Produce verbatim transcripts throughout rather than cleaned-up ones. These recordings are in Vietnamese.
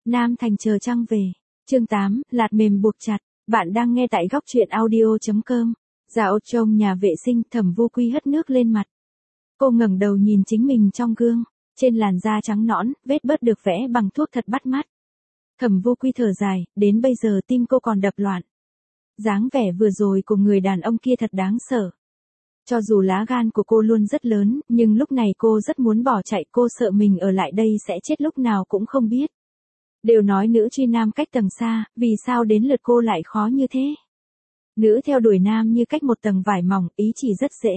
Nam Thành chờ trăng về. Chương tám, lạt mềm buộc chặt. Bạn đang nghe tại góc truyện audio chấm com. Dạo trong nhà vệ sinh, Thẩm Vô Quy hất nước lên mặt. Cô ngẩng đầu nhìn chính mình trong gương, trên làn da trắng nõn, vết bớt được vẽ bằng thuốc thật bắt mắt. Thẩm Vô Quy thở dài, đến bây giờ tim cô còn đập loạn. Dáng vẻ vừa rồi của người đàn ông kia thật đáng sợ. Cho dù lá gan của cô luôn rất lớn, nhưng lúc này cô rất muốn bỏ chạy, cô sợ mình ở lại đây sẽ chết lúc nào cũng không biết. Đều nói nữ truy nam cách tầng xa, vì sao đến lượt cô lại khó như thế? Nữ theo đuổi nam như cách một tầng vải mỏng, ý chỉ rất dễ.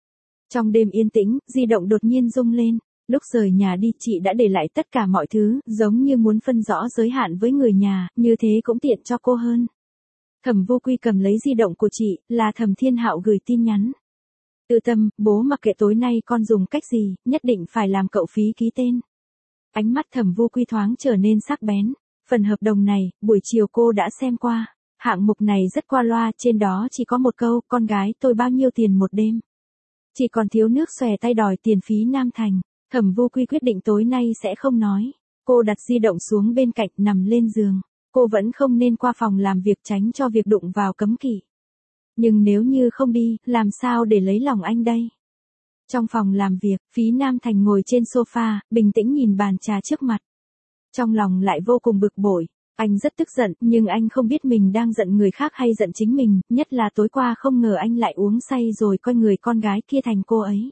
Trong đêm yên tĩnh, di động đột nhiên rung lên. Lúc rời nhà đi, chị đã để lại tất cả mọi thứ, giống như muốn phân rõ giới hạn với người nhà, như thế cũng tiện cho cô hơn. Thẩm Vô Quy cầm lấy di động của chị, là Thẩm Thiên Hạo gửi tin nhắn. Tư Tâm, bố mặc kệ tối nay con dùng cách gì, nhất định phải làm cậu phí ký tên. Ánh mắt Thẩm Vô Quy thoáng trở nên sắc bén. Phần hợp đồng này, buổi chiều cô đã xem qua. Hạng mục này rất qua loa, trên đó chỉ có một câu, con gái tôi bao nhiêu tiền một đêm. Chỉ còn thiếu nước xòe tay đòi tiền phí Nam Thành. Thẩm Vô Quy quyết định tối nay sẽ không nói. Cô đặt di động xuống bên cạnh, nằm lên giường. Cô vẫn không nên qua phòng làm việc, tránh cho việc đụng vào cấm kỵ. Nhưng nếu như không đi, làm sao để lấy lòng anh đây? Trong phòng làm việc, Phí Nam Thành ngồi trên sofa, bình tĩnh nhìn bàn trà trước mặt. Trong lòng lại vô cùng bực bội. Anh rất tức giận, nhưng anh không biết mình đang giận người khác hay giận chính mình, nhất là tối qua không ngờ anh lại uống say rồi coi người con gái kia thành cô ấy.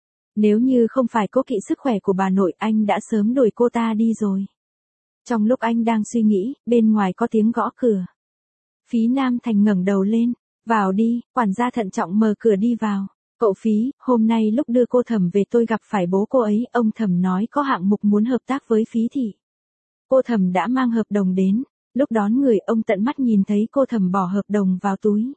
Nếu như không phải cố kỵ sức khỏe của bà nội, anh đã sớm đuổi cô ta đi rồi. Trong lúc anh đang suy nghĩ, bên ngoài có tiếng gõ cửa. Phí Nam Thành ngẩng đầu lên. Vào đi, quản gia thận trọng mở cửa đi vào. Cậu Phí, hôm nay lúc đưa cô Thẩm về tôi gặp phải bố cô ấy, ông Thẩm nói có hạng mục muốn hợp tác với Phí thị. Cô Thẩm đã mang hợp đồng đến, lúc đón người ông tận mắt nhìn thấy cô Thẩm bỏ hợp đồng vào túi.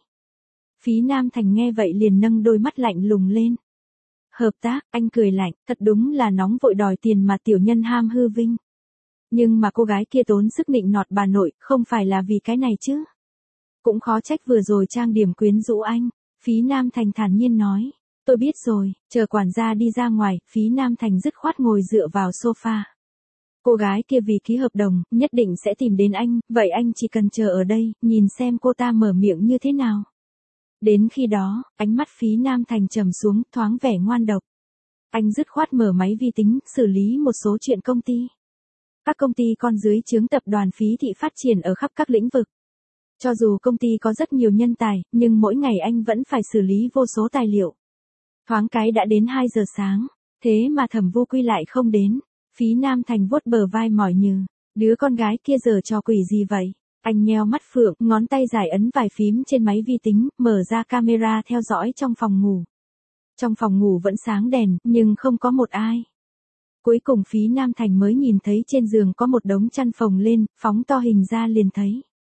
Phí Nam Thành nghe vậy liền nâng đôi mắt lạnh lùng lên. Hợp tác, anh cười lạnh, thật đúng là nóng vội đòi tiền mà tiểu nhân ham hư vinh. Nhưng mà cô gái kia tốn sức nịnh nọt bà nội, không phải là vì cái này chứ. Cũng khó trách vừa rồi trang điểm quyến rũ anh. Phí Nam Thành thản nhiên nói. Tôi biết rồi, chờ quản gia đi ra ngoài, Phí Nam Thành dứt khoát ngồi dựa vào sofa. Cô gái kia vì ký hợp đồng, nhất định sẽ tìm đến anh, vậy anh chỉ cần chờ ở đây, nhìn xem cô ta mở miệng như thế nào. Đến khi đó, ánh mắt Phí Nam Thành trầm xuống, thoáng vẻ ngoan độc. Anh dứt khoát mở máy vi tính, xử lý một số chuyện công ty. Các công ty con dưới trướng tập đoàn Phí thị phát triển ở khắp các lĩnh vực. Cho dù công ty có rất nhiều nhân tài, nhưng mỗi ngày anh vẫn phải xử lý vô số tài liệu. Thoáng cái đã đến hai giờ sáng, thế mà Thẩm Vô Quy lại không đến. Phí Nam Thành vuốt bờ vai mỏi nhừ, đứa con gái kia giờ trò quỷ gì vậy? Anh nheo mắt phượng, ngón tay dài ấn vài phím trên máy vi tính, mở ra camera theo dõi trong phòng ngủ. Trong phòng ngủ vẫn sáng đèn, nhưng không có một ai. Cuối cùng Phí Nam Thành mới nhìn thấy trên giường có một đống chăn phồng lên, phóng to hình ra liền thấy.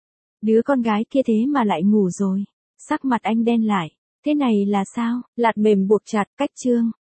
Đứa con gái kia thế mà lại ngủ rồi. Sắc mặt anh đen lại. Thế này là sao? Lạt mềm buộc chặt, cách chương.